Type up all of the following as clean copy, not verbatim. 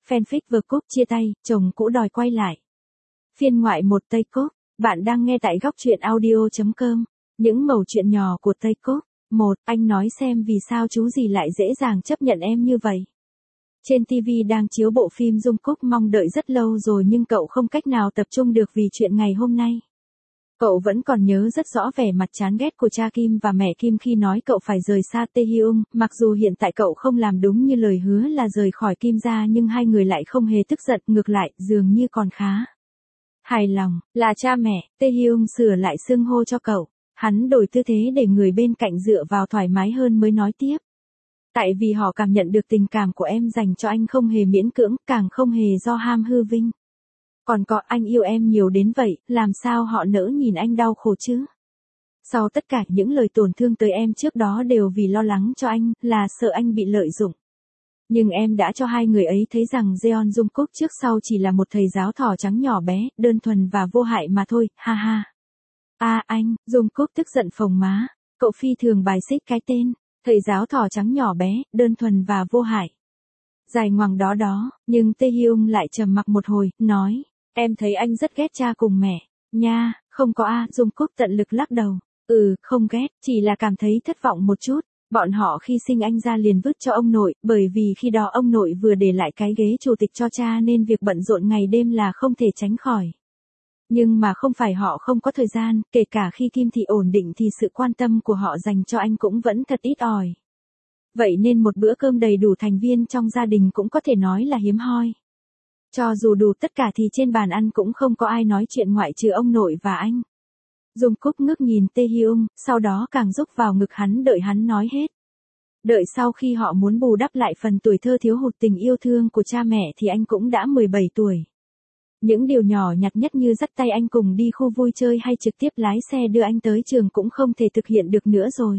Fanfic vừa cúp chia tay, chồng cũ đòi quay lại. Phiên ngoại 1 Tây Cốp. Bạn đang nghe tại góc truyện audio.com. Những mẩu chuyện nhỏ của Tây Cốp. 1. Anh nói xem vì sao chú gì lại dễ dàng chấp nhận em như vậy. Trên TV đang chiếu bộ phim Dung Cúc mong đợi rất lâu rồi nhưng cậu không cách nào tập trung được vì chuyện ngày hôm nay. Cậu vẫn còn nhớ rất rõ vẻ mặt chán ghét của cha Kim và mẹ Kim khi nói cậu phải rời xa Taehyung, mặc dù hiện tại cậu không làm đúng như lời hứa là rời khỏi Kim gia nhưng hai người lại không hề tức giận, ngược lại, dường như còn khá hài lòng. Là cha mẹ, Taehyung sửa lại xưng hô cho cậu. Hắn đổi tư thế để người bên cạnh dựa vào thoải mái hơn mới nói tiếp. Tại vì họ cảm nhận được tình cảm của em dành cho anh không hề miễn cưỡng, càng không hề do ham hư vinh. Còn có anh yêu em nhiều đến vậy, làm sao họ nỡ nhìn anh đau khổ chứ? Sau tất cả những lời tổn thương tới em trước đó đều vì lo lắng cho anh, là sợ anh bị lợi dụng. Nhưng em đã cho hai người ấy thấy rằng Jeon Dung Cúc trước sau chỉ là một thầy giáo thỏ trắng nhỏ bé, đơn thuần và vô hại mà thôi, ha ha. Anh, Dung Cúc tức giận phồng má, cậu phi thường bài xích cái tên, thầy giáo thỏ trắng nhỏ bé, đơn thuần và vô hại. Dài ngoằng đó, nhưng Taehyung lại trầm mặc một hồi, nói. Em thấy anh rất ghét cha cùng mẹ, nha, không có Dung Cúc tận lực lắc đầu. Không ghét, chỉ là cảm thấy thất vọng một chút. Bọn họ khi sinh anh ra liền vứt cho ông nội, bởi vì khi đó ông nội vừa để lại cái ghế chủ tịch cho cha nên việc bận rộn ngày đêm là không thể tránh khỏi. Nhưng mà không phải họ không có thời gian, kể cả khi Kim Thị ổn định thì sự quan tâm của họ dành cho anh cũng vẫn thật ít ỏi. Vậy nên một bữa cơm đầy đủ thành viên trong gia đình cũng có thể nói là hiếm hoi. Cho dù đủ tất cả thì trên bàn ăn cũng không có ai nói chuyện ngoại trừ ông nội và anh. Dung Cúc ngước nhìn Taehyung, sau đó càng rúc vào ngực hắn đợi hắn nói hết. Đợi sau khi họ muốn bù đắp lại phần tuổi thơ thiếu hụt tình yêu thương của cha mẹ thì anh cũng đã 17 tuổi. Những điều nhỏ nhặt nhất như dắt tay anh cùng đi khu vui chơi hay trực tiếp lái xe đưa anh tới trường cũng không thể thực hiện được nữa rồi.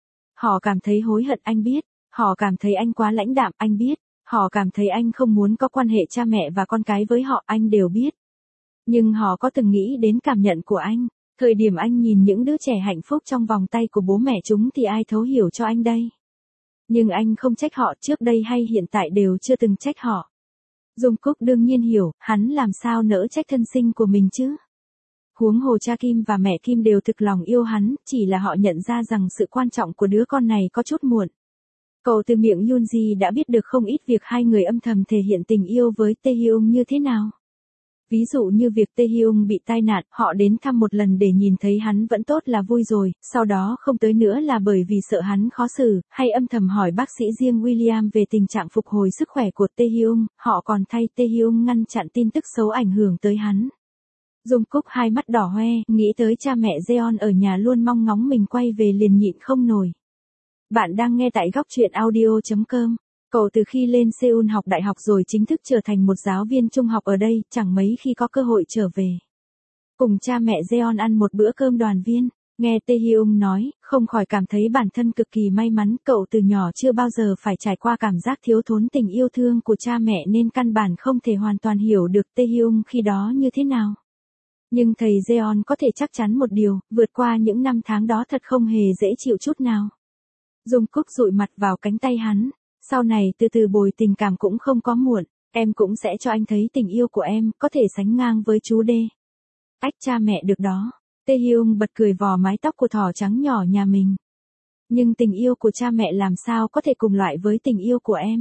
Họ cảm thấy hối hận anh biết, họ cảm thấy anh quá lãnh đạm anh biết. Họ cảm thấy anh không muốn có quan hệ cha mẹ và con cái với họ, anh đều biết. Nhưng họ có từng nghĩ đến cảm nhận của anh, thời điểm anh nhìn những đứa trẻ hạnh phúc trong vòng tay của bố mẹ chúng thì ai thấu hiểu cho anh đây. Nhưng anh không trách họ, trước đây hay hiện tại đều chưa từng trách họ. Dung Cúc đương nhiên hiểu, hắn làm sao nỡ trách thân sinh của mình chứ. Huống hồ cha Kim và mẹ Kim đều thực lòng yêu hắn, chỉ là họ nhận ra rằng sự quan trọng của đứa con này có chút muộn. Cậu từ miệng Yoonji đã biết được không ít việc hai người âm thầm thể hiện tình yêu với Taehyung như thế nào. Ví dụ như việc Taehyung bị tai nạn, họ đến thăm một lần để nhìn thấy hắn vẫn tốt là vui rồi, sau đó không tới nữa là bởi vì sợ hắn khó xử, hay âm thầm hỏi bác sĩ riêng William về tình trạng phục hồi sức khỏe của Taehyung, họ còn thay Taehyung ngăn chặn tin tức xấu ảnh hưởng tới hắn. Dung Cúc hai mắt đỏ hoe, nghĩ tới cha mẹ Jeon ở nhà luôn mong ngóng mình quay về liền nhịn không nổi. Bạn đang nghe tại góc truyện audio.com. Cậu từ khi lên Seoul học đại học rồi chính thức trở thành một giáo viên trung học ở đây, chẳng mấy khi có cơ hội trở về. Cùng cha mẹ Jeon ăn một bữa cơm đoàn viên, nghe Taehyung nói, không khỏi cảm thấy bản thân cực kỳ may mắn, cậu từ nhỏ chưa bao giờ phải trải qua cảm giác thiếu thốn tình yêu thương của cha mẹ nên căn bản không thể hoàn toàn hiểu được Taehyung khi đó như thế nào. Nhưng thầy Jeon có thể chắc chắn một điều, vượt qua những năm tháng đó thật không hề dễ chịu chút nào. Dung Cúc dụi mặt vào cánh tay hắn, sau này từ từ bồi tình cảm cũng không có muộn, em cũng sẽ cho anh thấy tình yêu của em, có thể sánh ngang với chú Đê. Ách cha mẹ được đó, Taehyung bật cười vò mái tóc của thỏ trắng nhỏ nhà mình. Nhưng tình yêu của cha mẹ làm sao có thể cùng loại với tình yêu của em.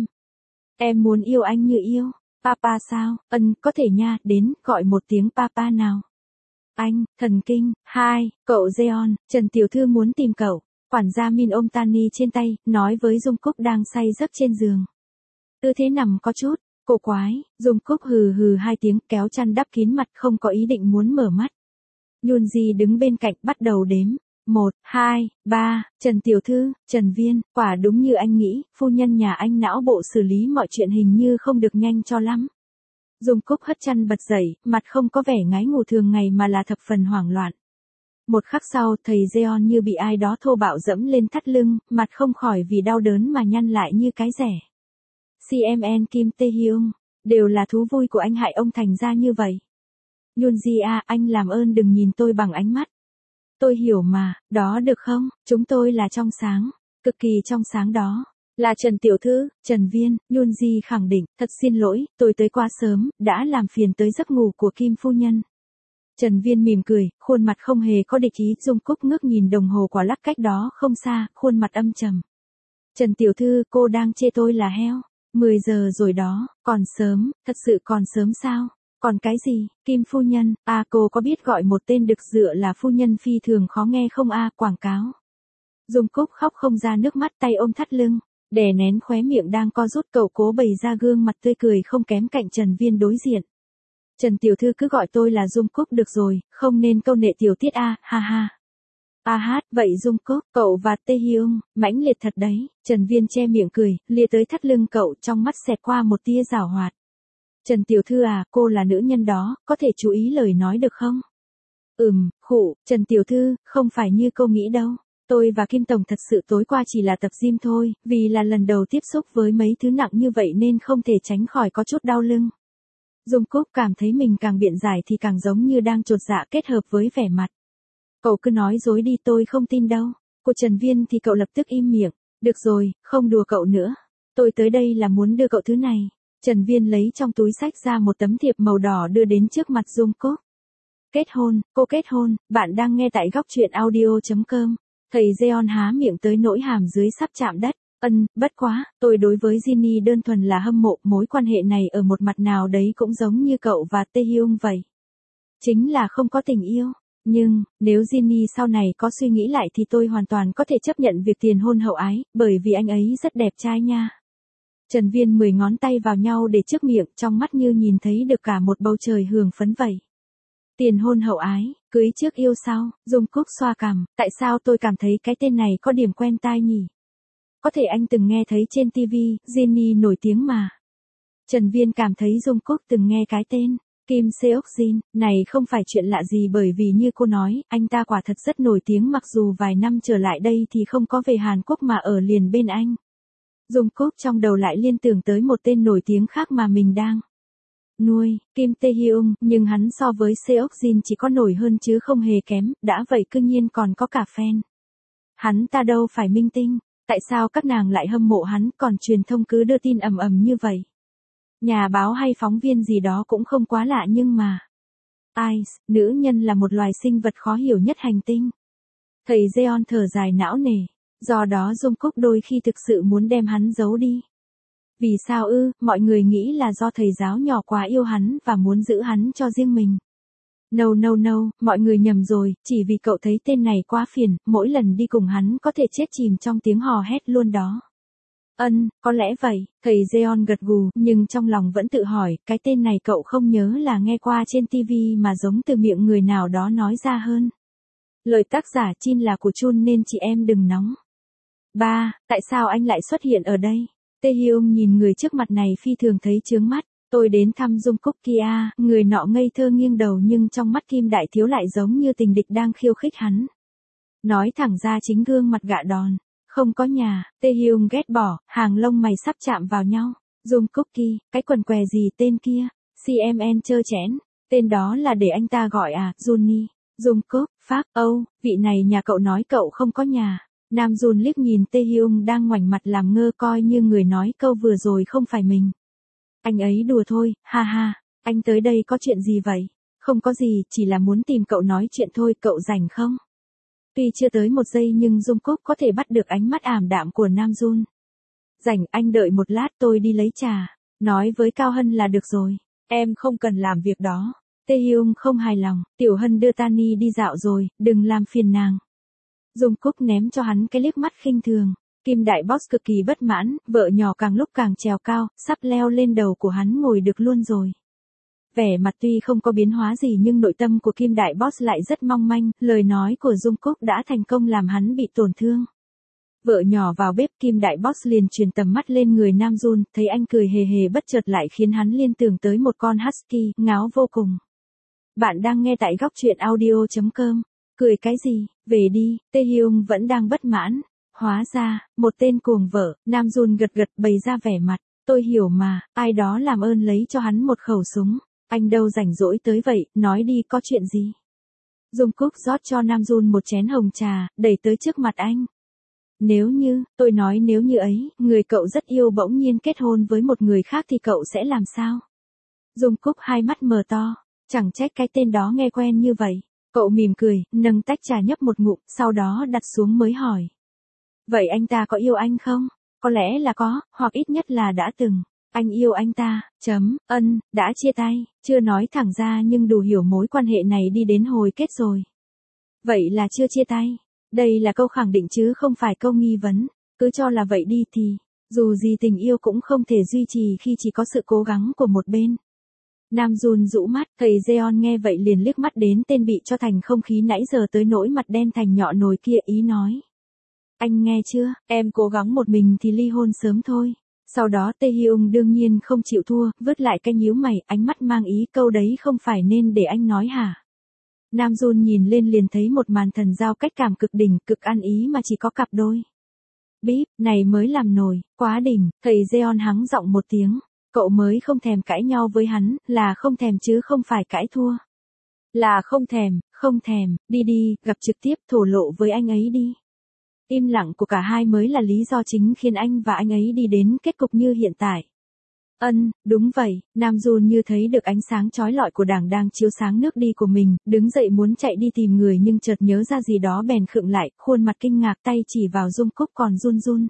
Em muốn yêu anh như yêu, papa sao, có thể nha, đến, gọi một tiếng papa nào. Anh, thần kinh, cậu Jeon, Trần Tiểu Thư muốn tìm cậu. Quản gia Min ôm Tani trên tay, nói với Dung Cúc đang say giấc trên giường. Tư thế nằm có chút, cổ quái, Dung Cúc hừ hai tiếng kéo chăn đắp kín mặt không có ý định muốn mở mắt. Yoonji đứng bên cạnh bắt đầu đếm. 1, 2, 3, Trần Tiểu Thư, Trần Viên, quả đúng như anh nghĩ, phu nhân nhà anh não bộ xử lý mọi chuyện hình như không được nhanh cho lắm. Dung Cúc hất chăn bật dậy, mặt không có vẻ ngái ngủ thường ngày mà là thập phần hoảng loạn. Một khắc sau, thầy Jeon như bị ai đó thô bạo dẫm lên thắt lưng, mặt không khỏi vì đau đớn mà nhăn lại như cái rẻ. CMN Kim Taehyung, đều là thú vui của anh hại ông thành ra như vậy. Yoonji anh làm ơn đừng nhìn tôi bằng ánh mắt. Tôi hiểu mà, đó được không, chúng tôi là trong sáng, cực kỳ trong sáng đó. Là Trần tiểu thư, Trần Viên, Yunji khẳng định, thật xin lỗi, tôi tới quá sớm, đã làm phiền tới giấc ngủ của Kim phu nhân. Trần Viên mỉm cười, khuôn mặt không hề có địch ý, Dung Cúc ngước nhìn đồng hồ quả lắc cách đó không xa, khuôn mặt âm trầm. Trần tiểu thư, cô đang chê tôi là heo. 10 giờ rồi đó, còn sớm, thật sự còn sớm sao? Còn cái gì, Kim phu nhân, cô có biết gọi một tên đực dựa là phu nhân phi thường khó nghe không quảng cáo. Dung Cúc khóc không ra nước mắt, tay ôm thắt lưng, đè nén khóe miệng đang co rút, cậu cố bày ra gương mặt tươi cười không kém cạnh Trần Viên đối diện. Trần tiểu thư cứ gọi tôi là Dung Cúc được rồi, không nên câu nệ tiểu tiết ha ha. Vậy Dung Cúc, cậu và Tae Hyung, mãnh liệt thật đấy. Trần Viên che miệng cười, lia tới thắt lưng cậu, trong mắt xẹt qua một tia giảo hoạt. Trần tiểu thư cô là nữ nhân đó, có thể chú ý lời nói được không? Khụ, Trần tiểu thư, không phải như cô nghĩ đâu. Tôi và Kim tổng thật sự tối qua chỉ là tập gym thôi, vì là lần đầu tiếp xúc với mấy thứ nặng như vậy nên không thể tránh khỏi có chút đau lưng. Dung Cúc cảm thấy mình càng biện giải thì càng giống như đang chột dạ kết hợp với vẻ mặt. Cậu cứ nói dối đi, tôi không tin đâu. Của Trần Viên thì cậu lập tức im miệng. Được rồi, không đùa cậu nữa. Tôi tới đây là muốn đưa cậu thứ này. Trần Viên lấy trong túi xách ra một tấm thiệp màu đỏ đưa đến trước mặt Dung Cúc. Kết hôn, cô kết hôn, bạn đang nghe tại góc truyện audio.com. Thầy Jeon há miệng tới nỗi hàm dưới sắp chạm đất. Bất quá, tôi đối với Jinny đơn thuần là hâm mộ, mối quan hệ này ở một mặt nào đấy cũng giống như cậu và Tae Hyung vậy. Chính là không có tình yêu. Nhưng, nếu Jinny sau này có suy nghĩ lại thì tôi hoàn toàn có thể chấp nhận việc tiền hôn hậu ái, bởi vì anh ấy rất đẹp trai nha. Trần Viên 10 ngón tay vào nhau để trước miệng, trong mắt như nhìn thấy được cả một bầu trời hưởng phấn vậy. Tiền hôn hậu ái, cưới trước yêu sau, Dung Cúc xoa cằm, tại sao tôi cảm thấy cái tên này có điểm quen tai nhỉ? Có thể anh từng nghe thấy trên TV, Jinny nổi tiếng mà. Trần Viên cảm thấy Dung Cúc từng nghe cái tên. Kim Seok-jin, này không phải chuyện lạ gì bởi vì như cô nói, anh ta quả thật rất nổi tiếng mặc dù vài năm trở lại đây thì không có về Hàn Quốc mà ở liền bên anh. Dung Cúc trong đầu lại liên tưởng tới một tên nổi tiếng khác mà mình đang nuôi, Kim Tae Hyung, nhưng hắn so với Seok-jin chỉ có nổi hơn chứ không hề kém, đã vậy cư nhiên còn có cả fan. Hắn ta đâu phải minh tinh, tại sao các nàng lại hâm mộ hắn, còn truyền thông cứ đưa tin ầm ầm như vậy? Nhà báo hay phóng viên gì đó cũng không quá lạ nhưng mà. Nữ nhân là một loài sinh vật khó hiểu nhất hành tinh. Thầy Jeon thở dài não nề. Do đó Dung Cúc đôi khi thực sự muốn đem hắn giấu đi. Vì sao mọi người nghĩ là do thầy giáo nhỏ quá yêu hắn và muốn giữ hắn cho riêng mình. No, mọi người nhầm rồi, chỉ vì cậu thấy tên này quá phiền, mỗi lần đi cùng hắn có thể chết chìm trong tiếng hò hét luôn đó. Có lẽ vậy, thầy Jeon gật gù, nhưng trong lòng vẫn tự hỏi, cái tên này cậu không nhớ là nghe qua trên TV mà giống từ miệng người nào đó nói ra hơn. Lời tác giả Chin là của Chun nên chị em đừng nóng. Tại sao anh lại xuất hiện ở đây? Tae Hyung nhìn người trước mặt này phi thường thấy chướng mắt. Tôi đến thăm Dung Cúc kia, người nọ ngây thơ nghiêng đầu nhưng trong mắt Kim Đại Thiếu lại giống như tình địch đang khiêu khích hắn. Nói thẳng ra chính gương mặt gạ đòn. Không có nhà, Tae Hyung ghét bỏ, hàng lông mày sắp chạm vào nhau. Dung Cúc kia, cái quần què gì tên kia? CMN chơ chẽn. Tên đó là để anh ta gọi Junni. Dung Cúc, vị này nhà cậu nói cậu không có nhà. Nam Jun liếc nhìn Tae Hyung đang ngoảnh mặt làm ngơ coi như người nói câu vừa rồi không phải mình. Anh ấy đùa thôi, ha, anh tới đây có chuyện gì vậy? Không có gì, chỉ là muốn tìm cậu nói chuyện thôi, cậu rảnh không? Tuy chưa tới một giây nhưng Dung Cúc có thể bắt được ánh mắt ảm đạm của Nam Jun. Rảnh, anh đợi một lát tôi đi lấy trà. Nói với Cao Hân là được rồi. Em không cần làm việc đó. Tae Hyung không hài lòng, Tiểu Hân đưa Tani đi dạo rồi, đừng làm phiền nàng. Dung Cúc ném cho hắn cái liếc mắt khinh thường. Kim Đại Boss cực kỳ bất mãn, vợ nhỏ càng lúc càng trèo cao, sắp leo lên đầu của hắn ngồi được luôn rồi. Vẻ mặt tuy không có biến hóa gì nhưng nội tâm của Kim Đại Boss lại rất mong manh, lời nói của Dung Cúc đã thành công làm hắn bị tổn thương. Vợ nhỏ vào bếp, Kim Đại Boss liền truyền tầm mắt lên người Nam Jun, thấy anh cười hề hề bất chợt lại khiến hắn liên tưởng tới một con husky, ngáo vô cùng. Bạn đang nghe tại góc truyện audio.com. Cười cái gì, về đi, Tae Hyung vẫn đang bất mãn. Hóa ra, một tên cuồng vợ, Nam Jun gật gật bày ra vẻ mặt. Tôi hiểu mà, ai đó làm ơn lấy cho hắn một khẩu súng. Anh đâu rảnh rỗi tới vậy, nói đi có chuyện gì. Dung Cúc rót cho Nam Jun một chén hồng trà, đẩy tới trước mặt anh. Nếu như, tôi nói nếu như ấy, người cậu rất yêu bỗng nhiên kết hôn với một người khác thì cậu sẽ làm sao? Dung Cúc hai mắt mở to, chẳng trách cái tên đó nghe quen như vậy. Cậu mỉm cười, nâng tách trà nhấp một ngụm, sau đó đặt xuống mới hỏi. Vậy anh ta có yêu anh không? Có lẽ là có, hoặc ít nhất là đã từng. Anh yêu anh ta, đã chia tay, chưa nói thẳng ra nhưng đủ hiểu mối quan hệ này đi đến hồi kết rồi. Vậy là chưa chia tay. Đây là câu khẳng định chứ không phải câu nghi vấn. Cứ cho là vậy đi thì, dù gì tình yêu cũng không thể duy trì khi chỉ có sự cố gắng của một bên. Nam Jun rũ mắt, thầy Jeon nghe vậy liền liếc mắt đến tên bị cho thành không khí nãy giờ tới nỗi mặt đen thành nhọ nồi kia, ý nói. Anh nghe chưa, em cố gắng một mình thì ly hôn sớm thôi. Sau đó Tae Hyung đương nhiên không chịu thua, vứt lại cái nhíu mày, ánh mắt mang ý câu đấy không phải nên để anh nói hả? Nam Jun nhìn lên liền thấy một màn thần giao cách cảm cực đỉnh, cực ăn ý mà chỉ có cặp đôi. Bíp, này mới làm nổi, quá đỉnh, thầy Jeon hắng giọng một tiếng. Cậu mới không thèm cãi nhau với hắn, là không thèm chứ không phải cãi thua. Là không thèm, đi đi, gặp trực tiếp thổ lộ với anh ấy đi. Im lặng của cả hai mới là lý do chính khiến anh và anh ấy đi đến kết cục như hiện tại. Đúng vậy, Nam Jun như thấy được ánh sáng chói lọi của đảng đang chiếu sáng nước đi của mình, đứng dậy muốn chạy đi tìm người nhưng chợt nhớ ra gì đó bèn khựng lại, khuôn mặt kinh ngạc, tay chỉ vào Dung Cúc còn run run.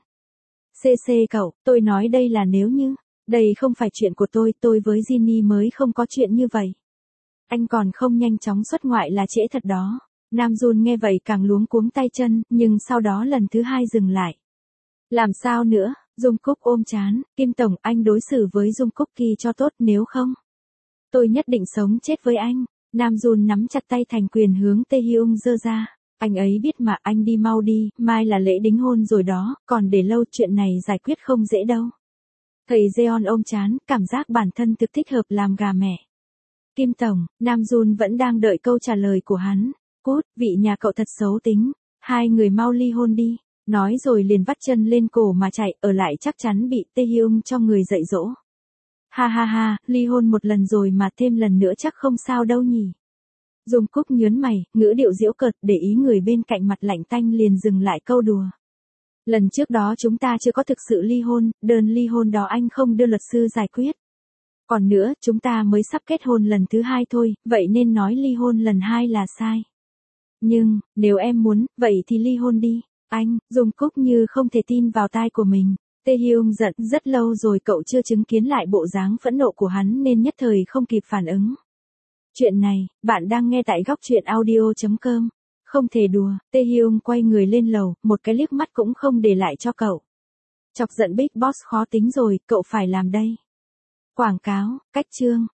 Cậu, tôi nói đây là nếu như. Đây không phải chuyện của tôi với Jinny mới không có chuyện như vậy. Anh còn không nhanh chóng xuất ngoại là trễ thật đó. Nam Jun nghe vậy càng luống cuống tay chân, nhưng sau đó lần thứ hai dừng lại. Làm sao nữa, Dung Cúc ôm chán, Kim Tổng anh đối xử với Dung Cúc Kỳ cho tốt nếu không. Tôi nhất định sống chết với anh. Nam Jun nắm chặt tay thành quyền hướng Tae Hyung giơ ra. Anh ấy biết mà, anh đi mau đi, mai là lễ đính hôn rồi đó, còn để lâu chuyện này giải quyết không dễ đâu. Thầy Jeon ôm chán, cảm giác bản thân thực thích hợp làm gà mẹ. Kim Tổng, Nam Jun vẫn đang đợi câu trả lời của hắn. Cút, vị nhà cậu thật xấu tính. Hai người mau ly hôn đi. Nói rồi liền vắt chân lên cổ mà chạy, ở lại chắc chắn bị Tae Hyung cho người dạy dỗ. Ha ha ha, ly hôn một lần rồi mà thêm lần nữa chắc không sao đâu nhỉ. Dung Cúc nhớn mày, ngữ điệu giễu cợt, để ý người bên cạnh mặt lạnh tanh liền dừng lại câu đùa. Lần trước đó chúng ta chưa có thực sự ly hôn, đơn ly hôn đó anh không đưa luật sư giải quyết. Còn nữa, chúng ta mới sắp kết hôn lần thứ hai thôi, vậy nên nói ly hôn lần hai là sai. Nhưng, nếu em muốn, vậy thì ly hôn đi. Anh, Dung Cúc như không thể tin vào tai của mình. Tae Hyung giận, rất lâu rồi cậu chưa chứng kiến lại bộ dáng phẫn nộ của hắn nên nhất thời không kịp phản ứng. Chuyện này, bạn đang nghe tại góc truyện audio.com. Không thể đùa, Tae Hyung quay người lên lầu, một cái liếc mắt cũng không để lại cho cậu. Chọc giận Big Boss khó tính rồi, cậu phải làm đây. Quảng cáo, cách chương.